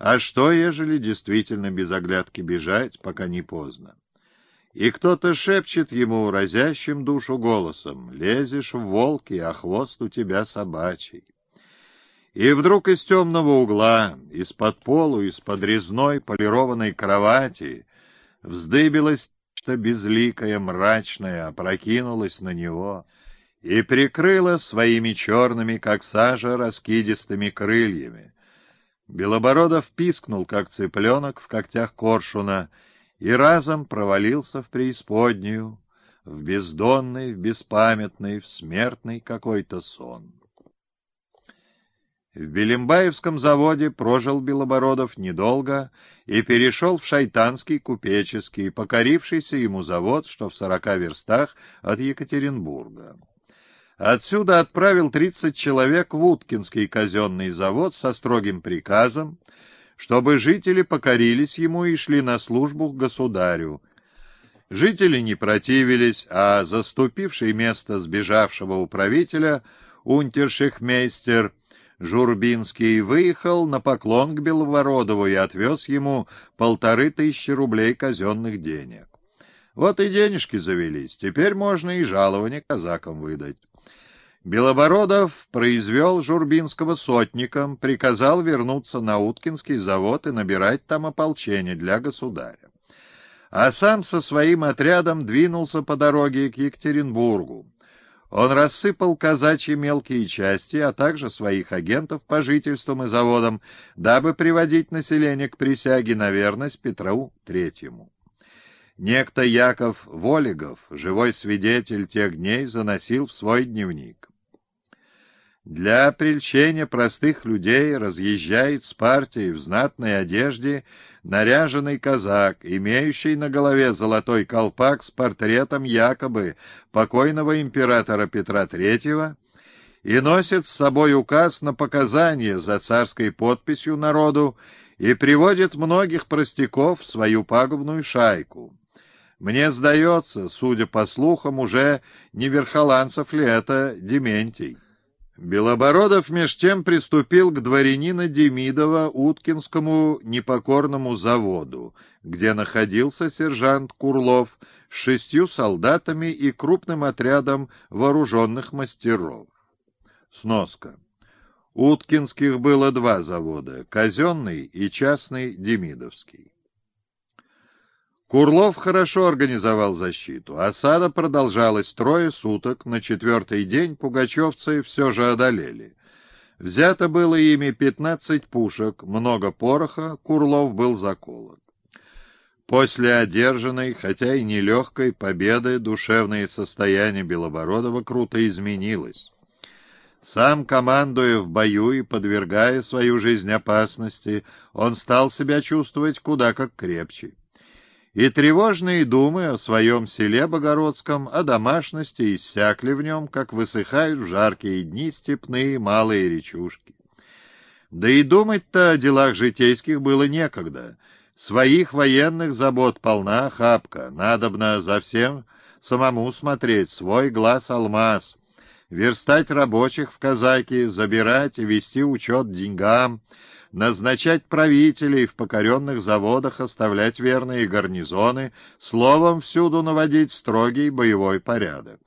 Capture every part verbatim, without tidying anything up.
А что, ежели действительно без оглядки бежать, пока не поздно? И кто-то шепчет ему разящим душу голосом: «Лезешь в волки, а хвост у тебя собачий». И вдруг из темного угла, из-под полу, из-под резной полированной кровати вздыбилось что безликое, мрачное, опрокинулось на него и прикрыло своими черными, как сажа, раскидистыми крыльями. Белобородов пискнул, как цыпленок в когтях коршуна, и разом провалился в преисподнюю, в бездонный, в беспамятный, в смертный какой-то сон. В Белимбаевском заводе прожил Белобородов недолго и перешел в шайтанский купеческий, покорившийся ему завод, что в сорока верстах от Екатеринбурга. Отсюда отправил тридцать человек в Уткинский казенный завод со строгим приказом, чтобы жители покорились ему и шли на службу к государю. Жители не противились, а заступивший место сбежавшего управителя унтершихмейстер Журбинский выехал на поклон к Белобородову и отвез ему полторы тысячи рублей казенных денег. Вот и денежки завелись, теперь можно и жалование казакам выдать. Белобородов произвел Журбинского сотником, приказал вернуться на Уткинский завод и набирать там ополчение для государя. А сам со своим отрядом двинулся по дороге к Екатеринбургу. Он рассыпал казачьи мелкие части, а также своих агентов по жительствам и заводам, дабы приводить население к присяге на верность Петру Третьему. Некто Яков Волигов, живой свидетель тех дней, заносил в свой дневник: «Для прельщения простых людей разъезжает с партией в знатной одежде наряженный казак, имеющий на голове золотой колпак с портретом якобы покойного императора Петра Третьего, и носит с собой указ на показания за царской подписью народу и приводит многих простяков в свою пагубную шайку. Мне сдается, судя по слухам, уже не Верхоланцев ли это Дементий». Белобородов меж тем приступил к дворянина Демидова Уткинскому непокорному заводу, где находился сержант Курлов с шестью солдатами и крупным отрядом вооруженных мастеров. Сноска. Уткинских было два завода — казенный и частный Демидовский. Курлов хорошо организовал защиту. Осада продолжалась трое суток. На четвертый день пугачевцы все же одолели. Взято было ими пятнадцать пушек, много пороха, Курлов был заколот. После одержанной, хотя и нелегкой победы, душевное состояние Белобородова круто изменилось. Сам, командуя в бою и подвергая свою жизнь опасности, он стал себя чувствовать куда как крепче. И тревожные думы о своем селе Богородском, о домашности иссякли в нем, как высыхают в жаркие дни степные малые речушки. Да и думать-то о делах житейских было некогда. Своих военных забот полна охапка, надобно за всем самому смотреть, свой глаз алмаз, верстать рабочих в казаки, забирать и вести учет деньгам, назначать правителей в покоренных заводах, оставлять верные гарнизоны, словом, всюду наводить строгий боевой порядок.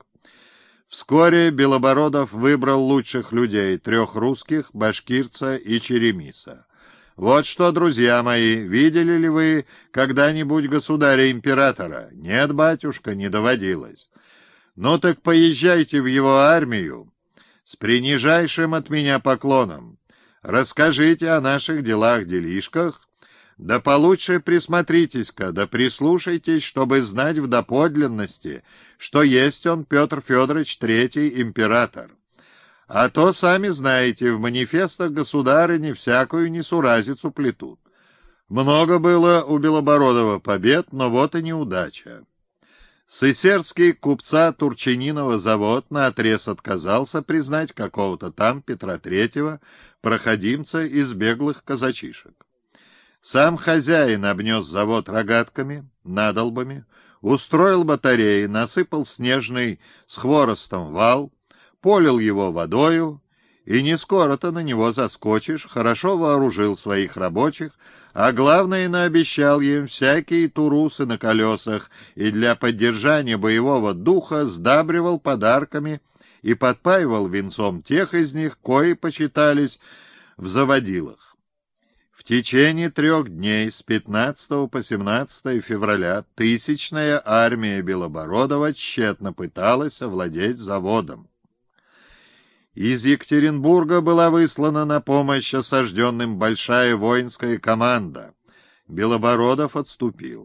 Вскоре Белобородов выбрал лучших людей, трех русских, башкирца и черемиса. Вот что, друзья мои, видели ли вы когда-нибудь государя-императора? Нет, батюшка, не доводилось. Ну так поезжайте в его армию с принижайшим от меня поклоном. Расскажите о наших делах-делишках, да получше присмотритесь-ка, да прислушайтесь, чтобы знать в доподлинности, что есть он, Петр Федорович, третий император. А то, сами знаете, в манифестах государыни всякую несуразицу плетут. Много было у Белобородова побед, но вот и неудача. Сысердский купца Турчининова завод наотрез отказался признать какого-то там Петра Третьего, проходимца из беглых казачишек. Сам хозяин обнес завод рогатками, надолбами, устроил батареи, насыпал снежный с хворостом вал, полил его водою И не скоро-то на него заскочишь, хорошо вооружил своих рабочих, а главное, наобещал им всякие турусы на колесах и для поддержания боевого духа сдабривал подарками и подпаивал венцом тех из них, кои почитались в заводилах. В течение трех дней с пятнадцатого по семнадцатое февраля тысячная армия Белобородова тщетно пыталась овладеть заводом. Из Екатеринбурга была выслана на помощь осажденным большая воинская команда. Белобородов отступил.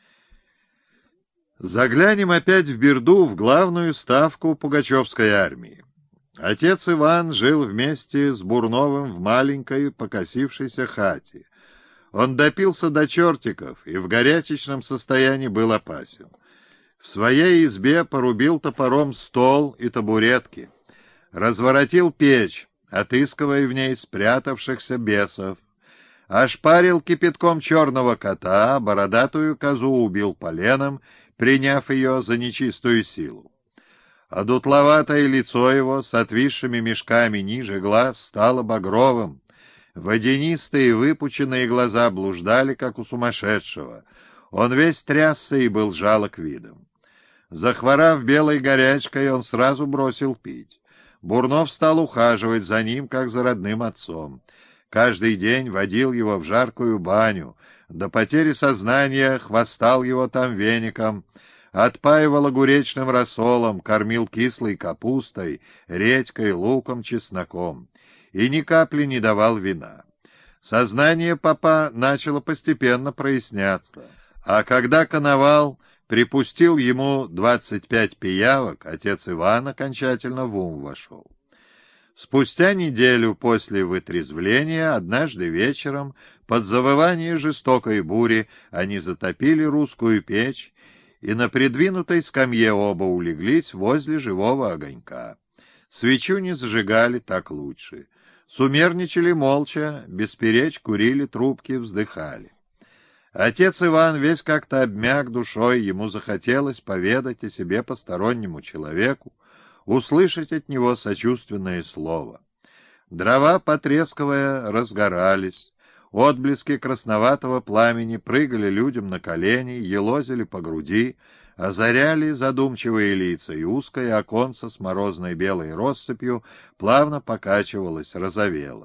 Заглянем опять в Берду, в главную ставку Пугачевской армии. Отец Иван жил вместе с Бурновым в маленькой покосившейся хате. Он допился до чертиков и в горячечном состоянии был опасен. В своей избе порубил топором стол и табуретки. Разворотил печь, отыскивая в ней спрятавшихся бесов. Ошпарил кипятком черного кота, бородатую козу убил поленом, приняв ее за нечистую силу. А дутловатое лицо его с отвисшими мешками ниже глаз стало багровым. Водянистые выпученные глаза блуждали, как у сумасшедшего. Он весь трясся и был жалок видом. Захворав белой горячкой, он сразу бросил пить. Бурнов стал ухаживать за ним, как за родным отцом. Каждый день водил его в жаркую баню, до потери сознания хвостал его там веником, отпаивал огуречным рассолом, кормил кислой капустой, редькой, луком, чесноком и ни капли не давал вина. Сознание попа начало постепенно проясняться, а когда коновал припустил ему двадцать пять пиявок, отец Иван окончательно в ум вошел. Спустя неделю после вытрезвления, однажды вечером, под завывание жестокой бури, они затопили русскую печь, и на придвинутой скамье оба улеглись возле живого огонька. Свечу не зажигали, так лучше. Сумерничали молча, бесперечь курили трубки, вздыхали. Отец Иван весь как-то обмяк душой, ему захотелось поведать о себе постороннему человеку, услышать от него сочувственное слово. Дрова, потрескивая, разгорались, отблески красноватого пламени прыгали людям на колени, елозили по груди, озаряли задумчивые лица, и узкое оконце с морозной белой россыпью плавно покачивалось, розовело.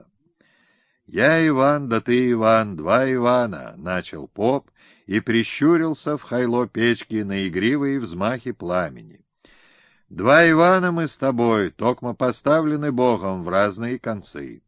«Я Иван, да ты Иван, два Ивана», — начал поп и прищурился в хайло печки на игривые взмахи пламени. «Два Ивана мы с тобой, токмо поставлены Богом в разные концы.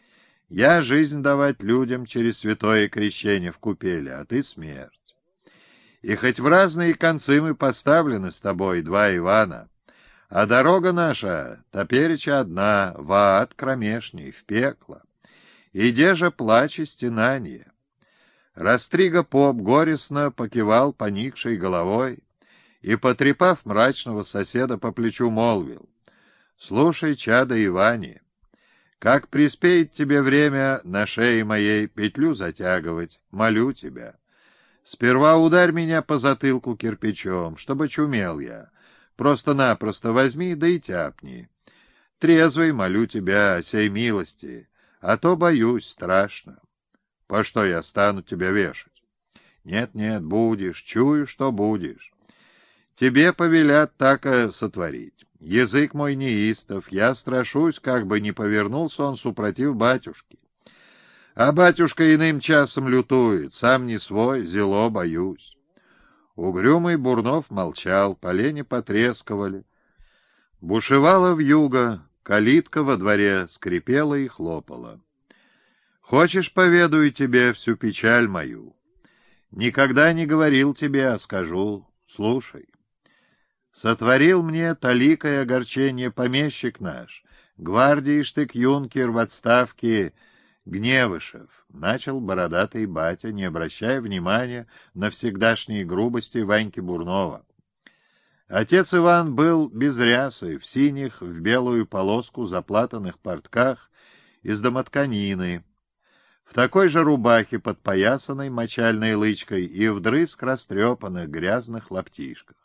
Я жизнь давать людям через святое крещение в купели, а ты смерть. И хоть в разные концы мы поставлены с тобой, два Ивана, а дорога наша топереча одна, в ад кромешний, в пекло. Иде же плач и стенание». Растрига поп горестно покивал поникшей головой и, потрепав мрачного соседа по плечу, молвил: «Слушай, чадо Иване, как приспеет тебе время на шее моей петлю затягивать, молю тебя, сперва ударь меня по затылку кирпичом, чтобы чумел я, просто-напросто возьми да и тяпни. Трезвый, молю тебя, о сей милости, а то боюсь, страшно. По что я стану тебя вешать? Нет-нет, будешь, чую, что будешь. Тебе повелят так и сотворить. Язык мой неистов, я страшусь, как бы не повернулся он супротив батюшки. А батюшка иным часом лютует, сам не свой, зело боюсь». Угрюмый Бурнов молчал, полени потрескивали. Бушевала вьюга, калитка во дворе скрипела и хлопала. «Хочешь, поведаю тебе всю печаль мою? Никогда не говорил тебе, а скажу, слушай. Сотворил мне таликое огорчение помещик наш, гвардии штык-юнкер в отставке Гневышев», — начал бородатый батя, не обращая внимания на всегдашние грубости Ваньки Бурнова. Отец Иван был без рясы, в синих, в белую полоску заплатанных портках из домотканины, в такой же рубахе, подпоясанной мочальной лычкой, и вдрызг растрепанных грязных лаптишках.